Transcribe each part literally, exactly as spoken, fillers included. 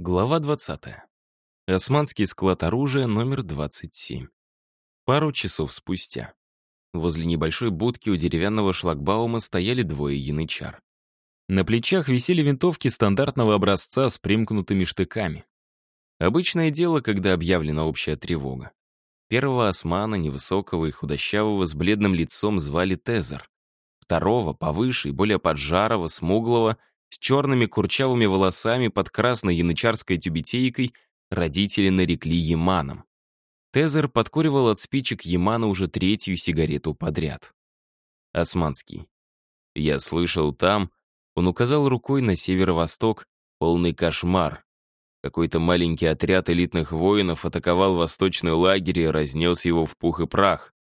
Глава двадцатая. Османский склад оружия номер двадцать семь. Пару часов спустя. Возле небольшой будки у деревянного шлагбаума стояли двое янычар. На плечах висели винтовки стандартного образца с примкнутыми штыками. Обычное дело, когда объявлена общая тревога. Первого османа, невысокого и худощавого, с бледным лицом звали Тезер. Второго, повыше и более поджарого, смуглого, с черными курчавыми волосами под красной янычарской тюбетейкой, родители нарекли Яманом. Тезер подкуривал от спичек Ямана уже третью сигарету подряд. Османский. Я слышал там, он указал рукой на северо-восток, полный кошмар. Какой-то маленький отряд элитных воинов атаковал восточный лагерь и разнес его в пух и прах.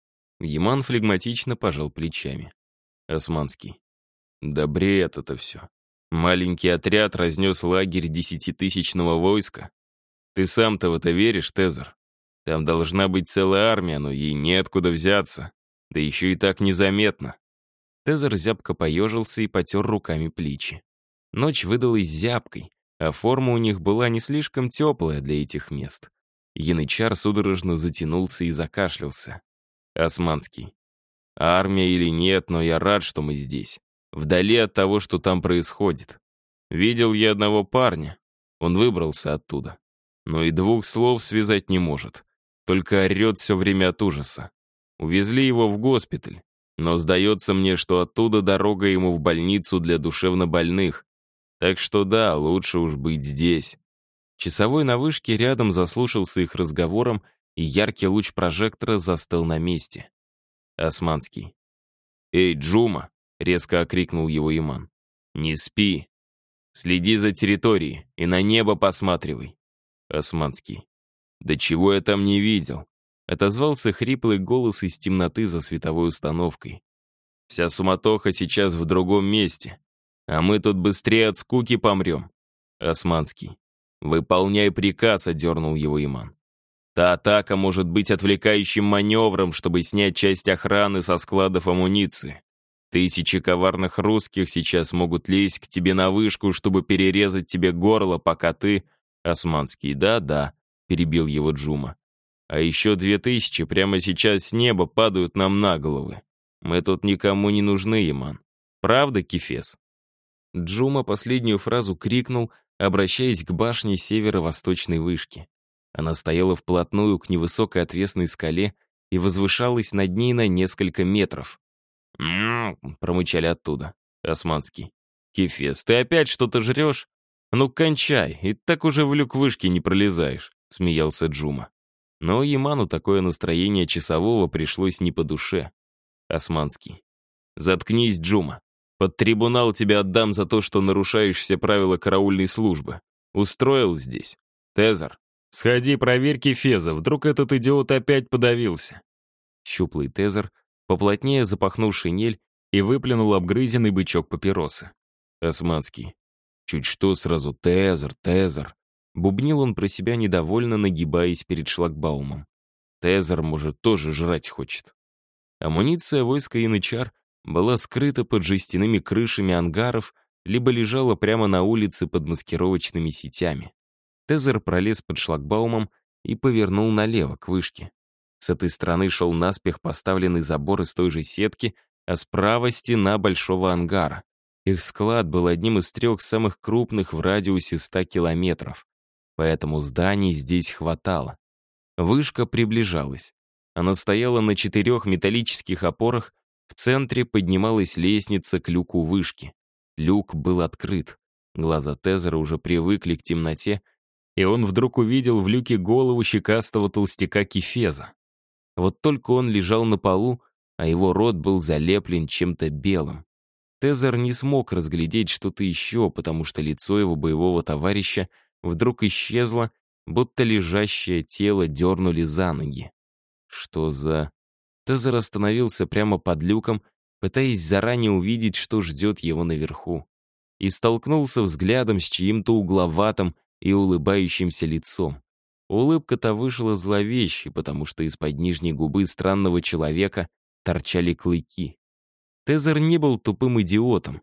Яман флегматично пожал плечами. Османский. Да бред это все. Маленький отряд разнес лагерь десятитысячного войска. Ты сам-то в это веришь, Тезер? Там должна быть целая армия, но ей неоткуда взяться. Да еще и так незаметно. Тезер зябко поежился и потер руками плечи. Ночь выдалась зябкой, а форма у них была не слишком теплая для этих мест. Янычар судорожно затянулся и закашлялся. Османский. Армия или нет, но я рад, что мы здесь. Вдали от того, что там происходит. Видел я одного парня. Он выбрался оттуда. Но и двух слов связать не может. Только орет все время от ужаса. Увезли его в госпиталь. Но сдается мне, что оттуда дорога ему в больницу для душевнобольных. Так что да, лучше уж быть здесь. Часовой на вышке рядом заслушался их разговором, и яркий луч прожектора застыл на месте. Османский. «Эй, Джума!» — резко окрикнул его Яман. «Не спи. Следи за территорией и на небо посматривай». Османский. «Да чего я там не видел?» — отозвался хриплый голос из темноты за световой установкой. «Вся суматоха сейчас в другом месте, а мы тут быстрее от скуки помрем». Османский. «Выполняй приказ», — одернул его Яман. «Та атака может быть отвлекающим маневром, чтобы снять часть охраны со складов амуниции. Тысячи коварных русских сейчас могут лезть к тебе на вышку, чтобы перерезать тебе горло, пока ты...» Османский. «Да-да», — перебил его Джума. «А еще две тысячи прямо сейчас с неба падают нам на головы. Мы тут никому не нужны, Яман. Правда, Кефес?» Джума последнюю фразу крикнул, обращаясь к башне северо-восточной вышки. Она стояла вплотную к невысокой отвесной скале и возвышалась над ней на несколько метров. «М-м-м», промычали оттуда. Османский. «Кефес, ты опять что-то жрешь? Ну, кончай, и так уже в люк вышки не пролезаешь», — смеялся Джума. Но Яману такое настроение часового пришлось не по душе. Османский. «Заткнись, Джума. Под трибунал тебя отдам за то, что нарушаешь все правила караульной службы. Устроил здесь. Тезер, сходи, проверь Кефеза, вдруг этот идиот опять подавился». Щуплый Тезер поплотнее запахнул шинель и выплюнул обгрызенный бычок папиросы. Османский. «Чуть что сразу Тезер, Тезер». Бубнил он про себя недовольно, нагибаясь перед шлагбаумом. Тезер, может, тоже жрать хочет. Амуниция войска янычар была скрыта под жестяными крышами ангаров, либо лежала прямо на улице под маскировочными сетями. Тезер пролез под шлагбаумом и повернул налево, к вышке. С этой стороны шел наспех поставленный забор из той же сетки, а справа стена большого ангара. Их склад был одним из трех самых крупных в радиусе ста километров. Поэтому зданий здесь хватало. Вышка приближалась. Она стояла на четырех металлических опорах, в центре поднималась лестница к люку вышки. Люк был открыт. Глаза Тезера уже привыкли к темноте, и он вдруг увидел в люке голову щекастого толстяка Кефеза. Вот только он лежал на полу, а его рот был залеплен чем-то белым. Тезер не смог разглядеть что-то еще, потому что лицо его боевого товарища вдруг исчезло, будто лежащее тело дернули за ноги. Что за... Тезер остановился прямо под люком, пытаясь заранее увидеть, что ждет его наверху. И столкнулся взглядом с чьим-то угловатым и улыбающимся лицом. Улыбка-то вышла зловещей, потому что из-под нижней губы странного человека торчали клыки. Тезер не был тупым идиотом.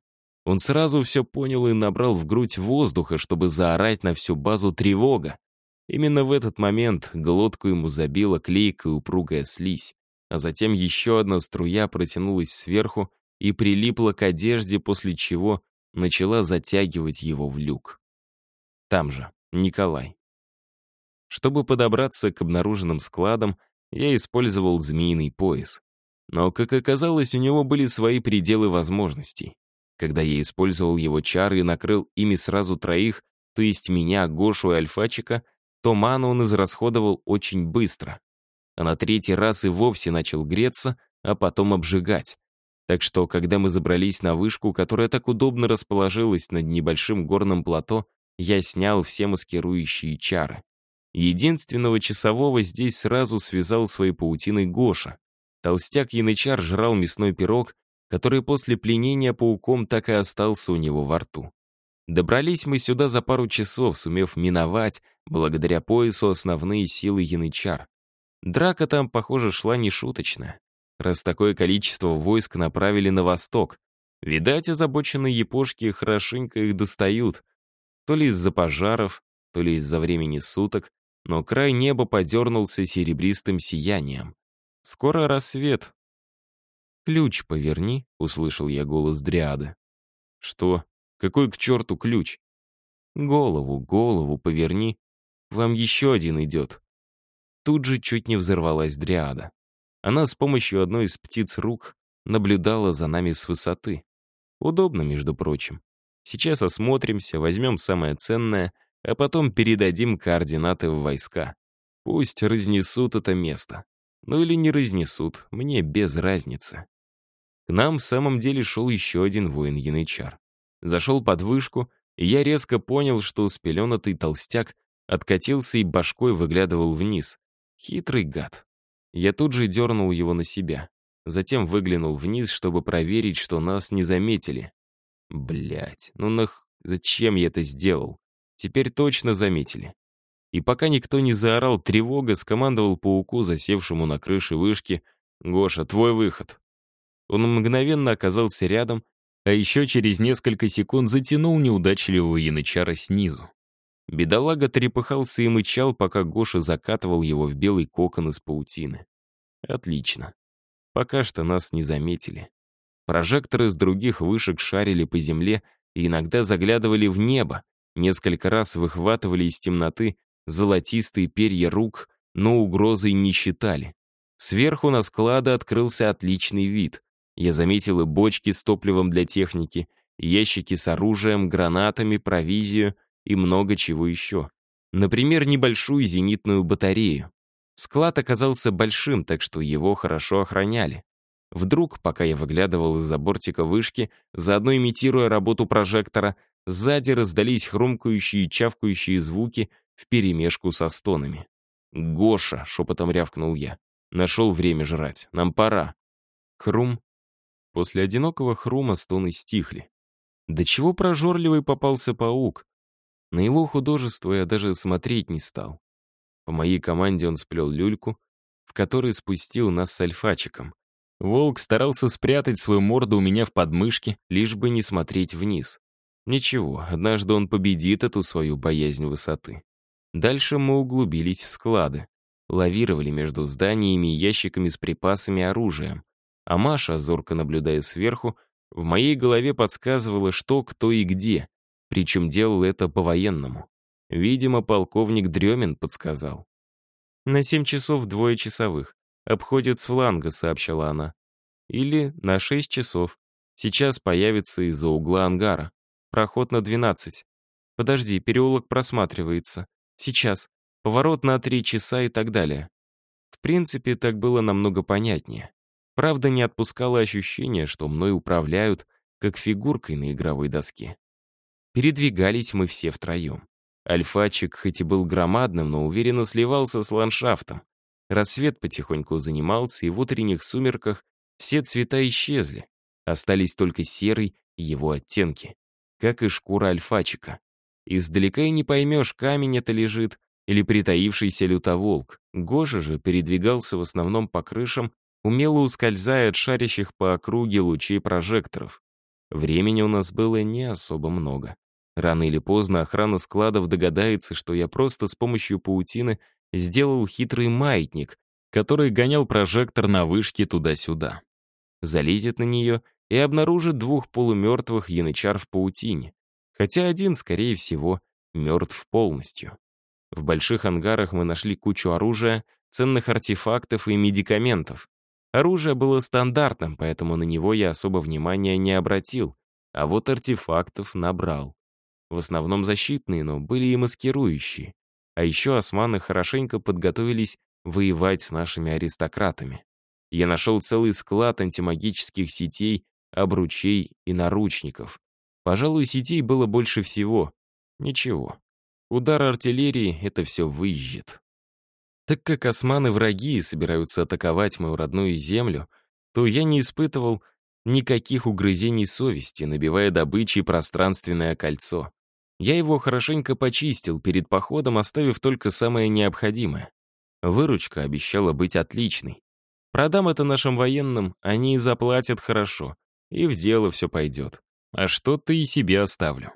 Он сразу все понял и набрал в грудь воздуха, чтобы заорать на всю базу «тревога». Именно в этот момент глотку ему забила клейкая упругая слизь, а затем еще одна струя протянулась сверху и прилипла к одежде, после чего начала затягивать его в люк. Там же Николай. Чтобы подобраться к обнаруженным складам, я использовал змеиный пояс. Но, как оказалось, у него были свои пределы возможностей. Когда я использовал его чары и накрыл ими сразу троих, то есть меня, Гошу и Альфачика, то ману он израсходовал очень быстро. А на третий раз и вовсе начал греться, а потом обжигать. Так что, когда мы забрались на вышку, которая так удобно расположилась над небольшим горным плато, я снял все маскирующие чары. Единственного часового здесь сразу связал своей паутиной Гоша. Толстяк-янычар жрал мясной пирог, который после пленения пауком так и остался у него во рту. Добрались мы сюда за пару часов, сумев миновать, благодаря поясу, основные силы янычар. Драка там, похоже, шла нешуточная, раз такое количество войск направили на восток. Видать, озабоченные япошки хорошенько их достают. То ли из-за пожаров, то ли из-за времени суток, но край неба подернулся серебристым сиянием. Скоро рассвет. «Ключ поверни», — услышал я голос Дриады. «Что? Какой к черту ключ?» «Голову, голову поверни. Вам еще один идет». Тут же чуть не взорвалась Дриада. Она с помощью одной из птиц рук наблюдала за нами с высоты. Удобно, между прочим. Сейчас осмотримся, возьмем самое ценное, а потом передадим координаты в войска. Пусть разнесут это место. Ну или не разнесут, мне без разницы. К нам в самом деле шел еще один воин-янычар. Зашел под вышку, и я резко понял, что спеленатый толстяк откатился и башкой выглядывал вниз. Хитрый гад. Я тут же дернул его на себя. Затем выглянул вниз, чтобы проверить, что нас не заметили. Блять, ну нах... Зачем я это сделал? Теперь точно заметили. И пока никто не заорал «тревога», скомандовал пауку, засевшему на крыше вышки: «Гоша, твой выход». Он мгновенно оказался рядом, а еще через несколько секунд затянул неудачливого янычара снизу. Бедолага трепыхался и мычал, пока Гоша закатывал его в белый кокон из паутины. Отлично. Пока что нас не заметили. Прожекторы с других вышек шарили по земле и иногда заглядывали в небо, несколько раз выхватывали из темноты золотистые перья рук, но угрозой не считали. Сверху на склады открылся отличный вид. Я заметил и бочки с топливом для техники, и ящики с оружием, гранатами, провизию и много чего еще. Например, небольшую зенитную батарею. Склад оказался большим, так что его хорошо охраняли. Вдруг, пока я выглядывал из-за бортика вышки, заодно имитируя работу прожектора, сзади раздались хрумкающие и чавкающие звуки вперемешку со стонами. «Гоша!» — шепотом рявкнул я. «Нашел время жрать. Нам пора». Хрум. После одинокого хрума стоны стихли. Да чего прожорливый попался паук. На его художество я даже смотреть не стал. По моей команде он сплел люльку, в которой спустил нас с Альфачиком. Волк старался спрятать свою морду у меня в подмышке, лишь бы не смотреть вниз. Ничего, однажды он победит эту свою боязнь высоты. Дальше мы углубились в склады. Лавировали между зданиями и ящиками с припасами и оружием. А Маша, зорко наблюдая сверху, в моей голове подсказывала, что, кто и где. Причем делал это по-военному. Видимо, полковник Дремин подсказал. «На семь часов двое часовых. Обходят с фланга», — сообщала она. «Или на шесть часов. Сейчас появится из-за угла ангара. Проход на двенадцать. Подожди, переулок просматривается. Сейчас. Поворот на три часа и так далее». В принципе, так было намного понятнее. Правда, не отпускало ощущение, что мной управляют, как фигуркой на игровой доске. Передвигались мы все втроем. Альфачик хоть и был громадным, но уверенно сливался с ландшафтом. Рассвет потихоньку занимался, и в утренних сумерках все цвета исчезли. Остались только серый и его оттенки, как и шкура Альфачика. Издалека и не поймешь, камень это лежит или притаившийся лютоволк. Гоша же передвигался в основном по крышам, умело ускользая от шарящих по округе лучей прожекторов. Времени у нас было не особо много. Рано или поздно охрана складов догадается, что я просто с помощью паутины сделал хитрый маятник, который гонял прожектор на вышке туда-сюда. Залезет на нее и обнаружит двух полумертвых янычар в паутине, хотя один, скорее всего, мертв полностью. В больших ангарах мы нашли кучу оружия, ценных артефактов и медикаментов. Оружие было стандартным, поэтому на него я особо внимания не обратил, а вот артефактов набрал. В основном защитные, но были и маскирующие. А еще османы хорошенько подготовились воевать с нашими аристократами. Я нашел целый склад антимагических сетей, обручей и наручников. Пожалуй, сетей было больше всего. Ничего. Удар артиллерии — это все выжжет. Так как османы враги и собираются атаковать мою родную землю, то я не испытывал никаких угрызений совести, набивая добычей пространственное кольцо. Я его хорошенько почистил перед походом, оставив только самое необходимое. Выручка обещала быть отличной. Продам это нашим военным, они и заплатят хорошо, и в дело все пойдет. А что-то и себе оставлю.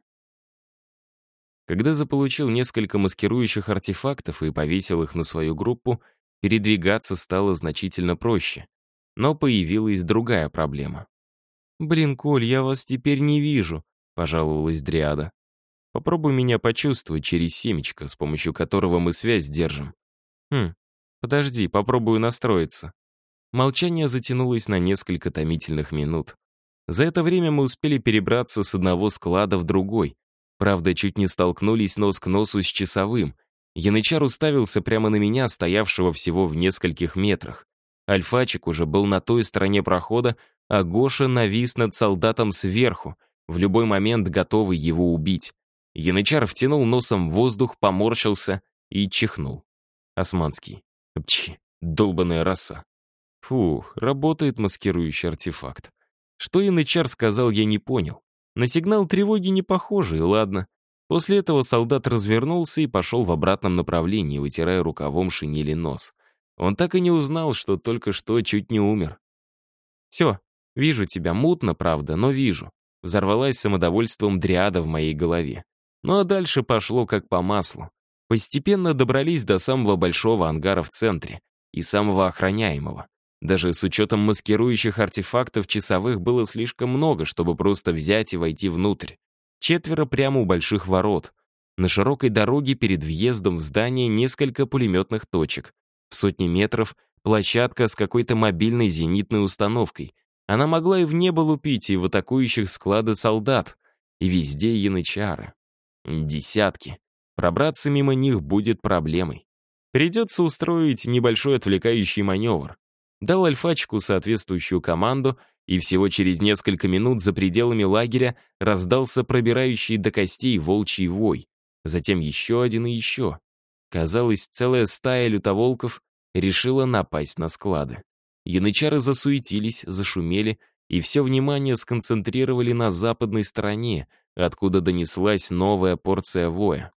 Когда заполучил несколько маскирующих артефактов и повесил их на свою группу, передвигаться стало значительно проще. Но появилась другая проблема. «Блин, Коль, я вас теперь не вижу», — пожаловалась Дриада. «Попробуй меня почувствовать через семечко, с помощью которого мы связь держим». «Хм, подожди, попробую настроиться». Молчание затянулось на несколько томительных минут. За это время мы успели перебраться с одного склада в другой. Правда, чуть не столкнулись нос к носу с часовым. Янычар уставился прямо на меня, стоявшего всего в нескольких метрах. Альфачик уже был на той стороне прохода, а Гоша навис над солдатом сверху, в любой момент готовый его убить. Янычар втянул носом в воздух, поморщился и чихнул. Османский. Пчи, долбаная роса. Фух, работает маскирующий артефакт. Что Янычар сказал, я не понял. На сигнал тревоги не похоже, и ладно. После этого солдат развернулся и пошел в обратном направлении, вытирая рукавом шинели нос. Он так и не узнал, что только что чуть не умер. «Все, вижу тебя, мутно, правда, но вижу». Взорвалась самодовольством Дриада в моей голове. Ну а дальше пошло как по маслу. Постепенно добрались до самого большого ангара в центре и самого охраняемого. Даже с учетом маскирующих артефактов часовых было слишком много, чтобы просто взять и войти внутрь. Четверо прямо у больших ворот. На широкой дороге перед въездом в здание несколько пулеметных точек. В сотни метров площадка с какой-то мобильной зенитной установкой. Она могла и в небо лупить, и в атакующих склады солдат. И везде янычары. Десятки. Пробраться мимо них будет проблемой. Придется устроить небольшой отвлекающий маневр. Дал Альфачику соответствующую команду, и всего через несколько минут за пределами лагеря раздался пробирающий до костей волчий вой. Затем еще один и еще. Казалось, целая стая лютоволков решила напасть на склады. Янычары засуетились, зашумели, и все внимание сконцентрировали на западной стороне, откуда донеслась новая порция воя.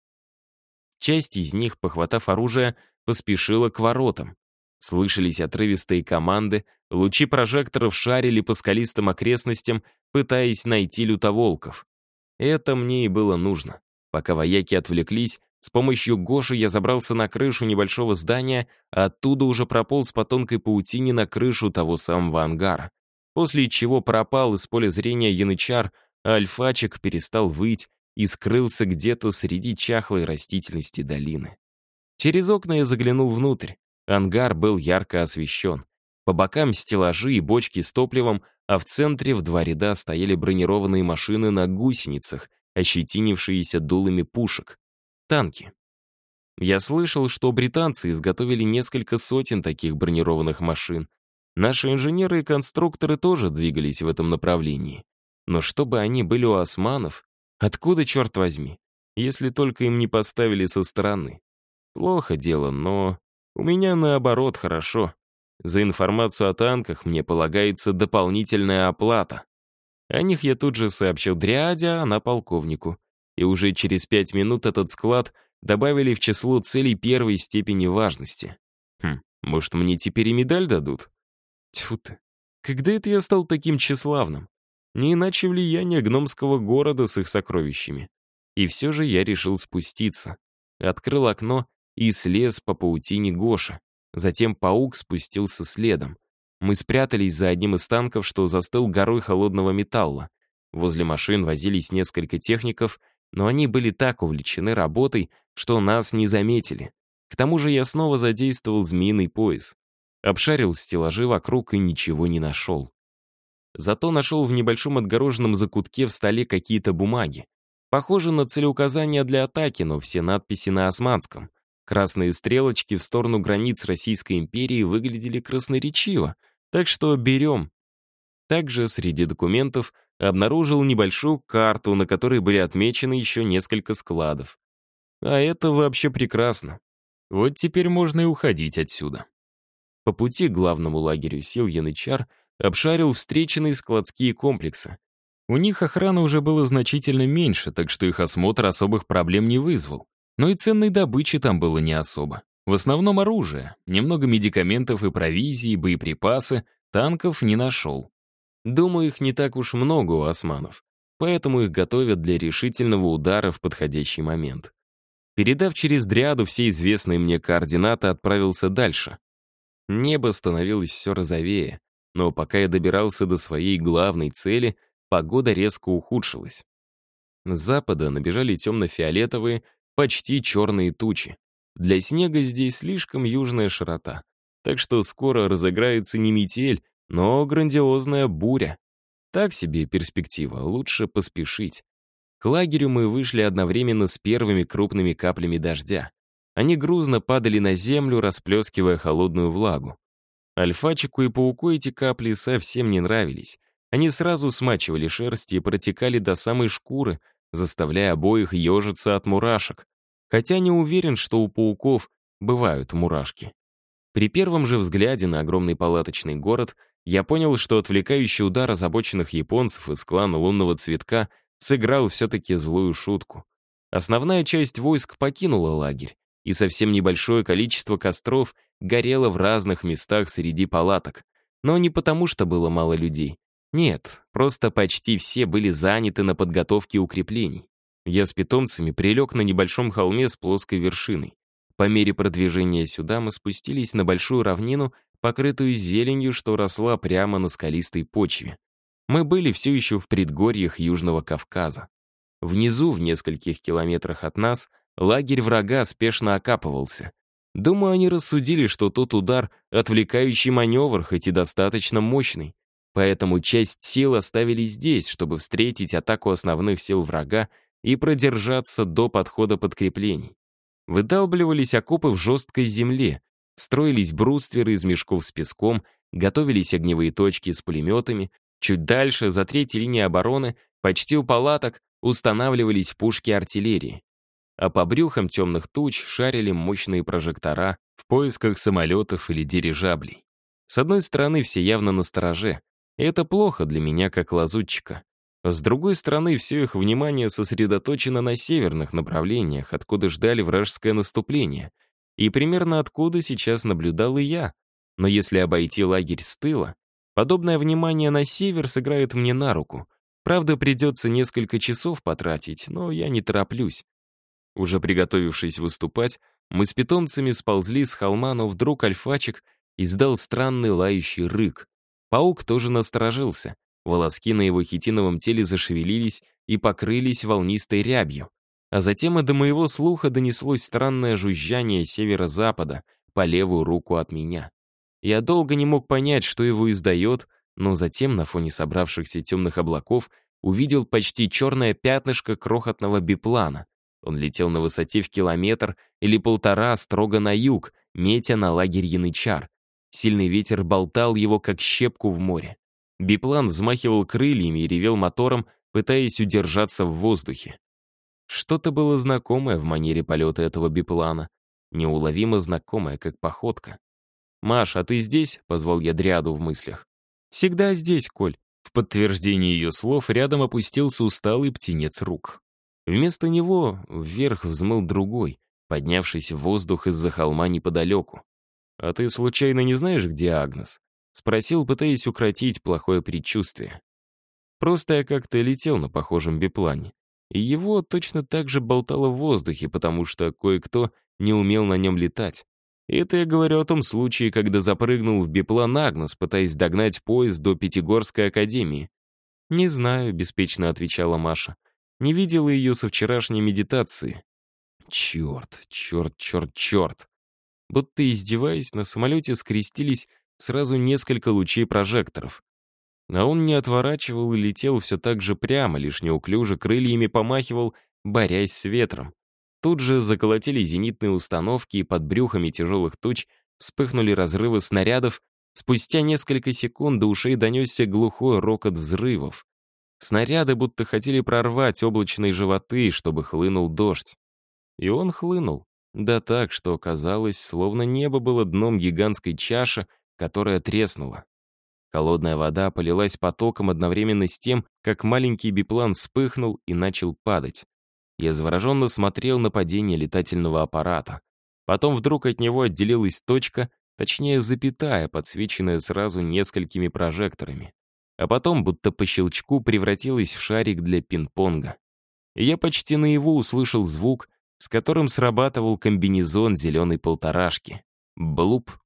Часть из них, похватав оружие, поспешила к воротам. Слышались отрывистые команды, лучи прожекторов шарили по скалистым окрестностям, пытаясь найти лютоволков. Это мне и было нужно. Пока вояки отвлеклись, с помощью Гоши я забрался на крышу небольшого здания, а оттуда уже прополз по тонкой паутине на крышу того самого ангара. После чего пропал из поля зрения янычар, а Альфачик перестал выть и скрылся где-то среди чахлой растительности долины. Через окна я заглянул внутрь. Ангар был ярко освещен. По бокам стеллажи и бочки с топливом, а в центре в два ряда стояли бронированные машины на гусеницах, ощетинившиеся дулами пушек. Танки. Я слышал, что британцы изготовили несколько сотен таких бронированных машин. Наши инженеры и конструкторы тоже двигались в этом направлении. Но чтобы они были у османов, откуда, черт возьми, если только им не поставили со стороны? Плохо дело, но у меня наоборот хорошо. За информацию о танках мне полагается дополнительная оплата. О них я тут же сообщил Дриаде, а она полковнику. И уже через пять минут этот склад добавили в число целей первой степени важности. Хм, может, мне теперь и медаль дадут? Тьфу ты. Когда это я стал таким тщеславным? Не иначе влияние гномского города с их сокровищами. И все же я решил спуститься. Открыл окно и слез по паутине Гоша. Затем паук спустился следом. Мы спрятались за одним из танков, что застыл горой холодного металла. Возле машин возились несколько техников, но они были так увлечены работой, что нас не заметили. К тому же я снова задействовал змеиный пояс. Обшарил стеллажи вокруг и ничего не нашел. Зато нашел в небольшом отгороженном закутке в столе какие-то бумаги. Похоже на целеуказания для атаки, но все надписи на османском. Красные стрелочки в сторону границ Российской империи выглядели красноречиво, так что берем. Также среди документов обнаружил небольшую карту, на которой были отмечены еще несколько складов. А это вообще прекрасно. Вот теперь можно и уходить отсюда. По пути к главному лагерю сил янычар обшарил встреченные складские комплексы. У них охраны уже было значительно меньше, так что их осмотр особых проблем не вызвал. Но и ценной добычи там было не особо. В основном оружие, немного медикаментов и провизии, боеприпасы, танков не нашел. Думаю, их не так уж много у османов, поэтому их готовят для решительного удара в подходящий момент. Передав через Дриаду все известные мне координаты, отправился дальше. Небо становилось все розовее, но пока я добирался до своей главной цели, погода резко ухудшилась. С запада набежали темно-фиолетовые, почти черные тучи. Для снега здесь слишком южная широта, так что скоро разыграется не метель, но грандиозная буря. Так себе перспектива, лучше поспешить. К лагерю мы вышли одновременно с первыми крупными каплями дождя. Они грузно падали на землю, расплескивая холодную влагу. Альфачику и пауку эти капли совсем не нравились. Они сразу смачивали шерсть и протекали до самой шкуры, заставляя обоих ежиться от мурашек. Хотя не уверен, что у пауков бывают мурашки. При первом же взгляде на огромный палаточный город я понял, что отвлекающий удар озабоченных японцев из клана Лунного Цветка сыграл все-таки злую шутку. Основная часть войск покинула лагерь, и совсем небольшое количество костров горело в разных местах среди палаток. Но не потому, что было мало людей. Нет, просто почти все были заняты на подготовке укреплений. Я с питомцами прилег на небольшом холме с плоской вершиной. По мере продвижения сюда мы спустились на большую равнину, покрытую зеленью, что росла прямо на скалистой почве. Мы были все еще в предгорьях Южного Кавказа. Внизу, в нескольких километрах от нас, лагерь врага спешно окапывался. Думаю, они рассудили, что тот удар — отвлекающий маневр, хоть и достаточно мощный. Поэтому часть сил оставили здесь, чтобы встретить атаку основных сил врага и продержаться до подхода подкреплений. Выдалбливались окопы в жесткой земле, строились брустверы из мешков с песком, готовились огневые точки с пулеметами, чуть дальше, за третьей линией обороны, почти у палаток, устанавливались пушки артиллерии. А по брюхам темных туч шарили мощные прожектора в поисках самолетов или дирижаблей. С одной стороны, все явно настороже, и это плохо для меня как лазутчика. С другой стороны, все их внимание сосредоточено на северных направлениях, откуда ждали вражеское наступление, и примерно откуда сейчас наблюдал и я. Но если обойти лагерь с тыла, подобное внимание на север сыграет мне на руку. Правда, придется несколько часов потратить, но я не тороплюсь. Уже приготовившись выступать, мы с питомцами сползли с холма, но вдруг альфачик издал странный лающий рык. Паук тоже насторожился. Волоски на его хитиновом теле зашевелились и покрылись волнистой рябью. А затем и до моего слуха донеслось странное жужжание северо-запада по левую руку от меня. Я долго не мог понять, что его издает, но затем на фоне собравшихся темных облаков увидел почти черное пятнышко крохотного биплана. Он летел на высоте в километр или полтора строго на юг, метя на лагерь янычар. Сильный ветер болтал его, как щепку в море. Биплан взмахивал крыльями и ревел мотором, пытаясь удержаться в воздухе. Что-то было знакомое в манере полета этого биплана. Неуловимо знакомое, как походка. «Маш, а ты здесь?» — позвал я Дриаду в мыслях. «Всегда здесь, Коль». В подтверждение ее слов рядом опустился усталый птенец рук. Вместо него вверх взмыл другой, поднявшийся в воздух из-за холма неподалеку. «А ты случайно не знаешь, где Агнес?» — спросил, пытаясь укротить плохое предчувствие. Просто я как-то летел на похожем биплане. И его точно так же болтало в воздухе, потому что кое-кто не умел на нем летать. И это я говорю о том случае, когда запрыгнул в биплан Агнес, пытаясь догнать поезд до Пятигорской академии. «Не знаю», — беспечно отвечала Маша. «Не видела ее со вчерашней медитации». Черт, черт, черт, черт. Будто издеваясь, на самолете скрестились сразу несколько лучей прожекторов. А он не отворачивал и летел все так же прямо, лишь неуклюже крыльями помахивал, борясь с ветром. Тут же заколотили зенитные установки, и под брюхами тяжелых туч вспыхнули разрывы снарядов. Спустя несколько секунд до ушей донесся глухой рокот взрывов. Снаряды будто хотели прорвать облачные животы, чтобы хлынул дождь. И он хлынул. Да так, что казалось, словно небо было дном гигантской чаши, которая треснула. Холодная вода полилась потоком одновременно с тем, как маленький биплан вспыхнул и начал падать. Я завороженно смотрел на падение летательного аппарата. Потом вдруг от него отделилась точка, точнее запятая, подсвеченная сразу несколькими прожекторами. А потом, будто по щелчку, превратилась в шарик для пинг-понга. И я почти наяву услышал звук, с которым срабатывал комбинезон зеленой полторашки. Блуп.